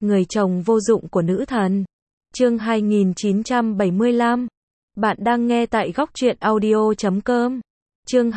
người chồng vô dụng của nữ thần. Chương 2975. Bạn đang nghe tại góc truyện audio.com. Chương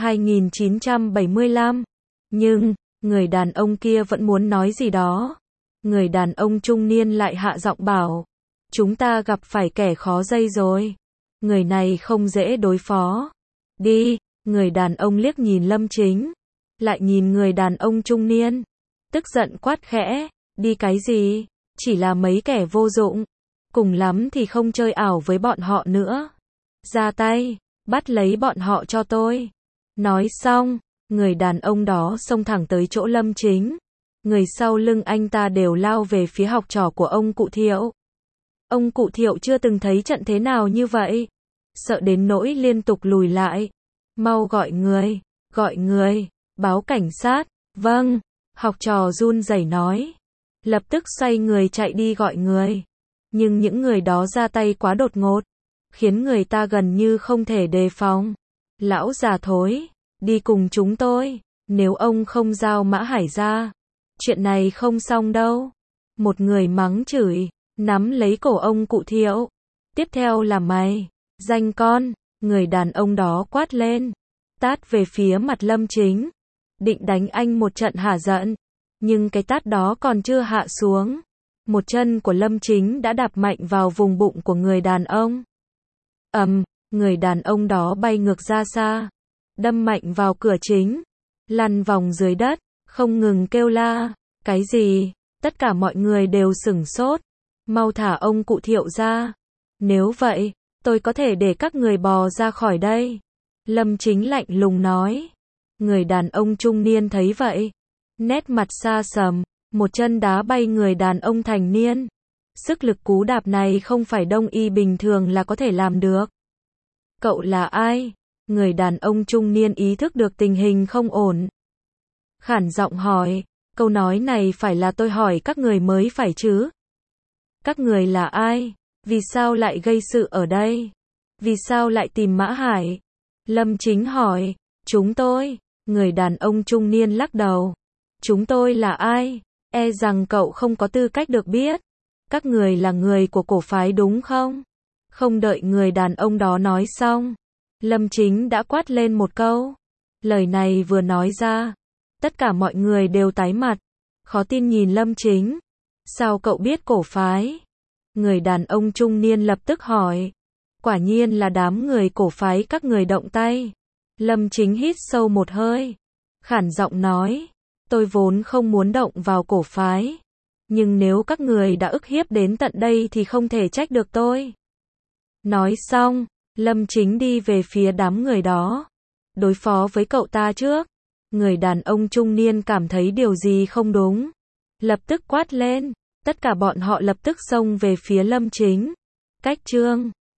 2975. Nhưng, người đàn ông kia vẫn muốn nói gì đó. Người đàn ông trung niên lại hạ giọng bảo, chúng ta gặp phải kẻ khó dây rồi. Người này không dễ đối phó. Đi, người đàn ông liếc nhìn Lâm Chính, lại nhìn người đàn ông trung niên, tức giận quát khẽ, đi cái gì, chỉ là mấy kẻ vô dụng, cùng lắm thì không chơi ảo với bọn họ nữa. Ra tay, bắt lấy bọn họ cho tôi. Nói xong, người đàn ông đó xông thẳng tới chỗ Lâm Chính. Người sau lưng anh ta đều lao về phía học trò của ông cụ Thiệu. Ông cụ Thiệu chưa từng thấy trận thế nào như vậy, sợ đến nỗi liên tục lùi lại. Mau gọi người, báo cảnh sát. Vâng, học trò run rẩy nói. Lập tức xoay người chạy đi gọi người. Nhưng những người đó ra tay quá đột ngột, khiến người ta gần như không thể đề phòng. Lão già thối, đi cùng chúng tôi, nếu ông không giao Mã Hải ra, chuyện này không xong đâu. Một người mắng chửi, nắm lấy cổ ông cụ Thiệu. Tiếp theo là mày, danh con, người đàn ông đó quát lên, tát về phía mặt Lâm Chính, định đánh anh một trận hả giận. Nhưng cái tát đó còn chưa hạ xuống, một chân của Lâm Chính đã đạp mạnh vào vùng bụng của người đàn ông. Người đàn ông đó bay ngược ra xa, đâm mạnh vào cửa chính, lăn vòng dưới đất, không ngừng kêu la, cái gì? Tất cả mọi người đều sửng sốt, mau thả ông cụ Thiệu ra. Nếu vậy, tôi có thể để các người bò ra khỏi đây. Lâm Chính lạnh lùng nói. Người đàn ông trung niên thấy vậy, nét mặt xa sầm, một chân đá bay người đàn ông thành niên. Sức lực cú đạp này không phải đông y bình thường là có thể làm được. Cậu là ai? Người đàn ông trung niên ý thức được tình hình không ổn, khản giọng hỏi. Câu nói này phải là tôi hỏi các người mới phải chứ. Các người là ai? Vì sao lại gây sự ở đây? Vì sao lại tìm Mã Hải? Lâm Chính hỏi. Chúng tôi. Người đàn ông trung niên lắc đầu. Chúng tôi là ai? E rằng cậu không có tư cách được biết. Các người là người của cổ phái đúng không? Không đợi người đàn ông đó nói xong, Lâm Chính đã quát lên một câu. Lời này vừa nói ra, tất cả mọi người đều tái mặt, khó tin nhìn Lâm Chính. Sao cậu biết cổ phái? Người đàn ông trung niên lập tức hỏi. Quả nhiên là đám người cổ phái các người động tay. Lâm Chính hít sâu một hơi, khản giọng nói. Tôi vốn không muốn động vào cổ phái, nhưng nếu các người đã ức hiếp đến tận đây thì không thể trách được tôi. Nói xong, Lâm Chính đi về phía đám người đó. Đối phó với cậu ta trước. Người đàn ông trung niên cảm thấy điều gì không đúng, lập tức quát lên. Tất cả bọn họ lập tức xông về phía Lâm Chính. Cách chương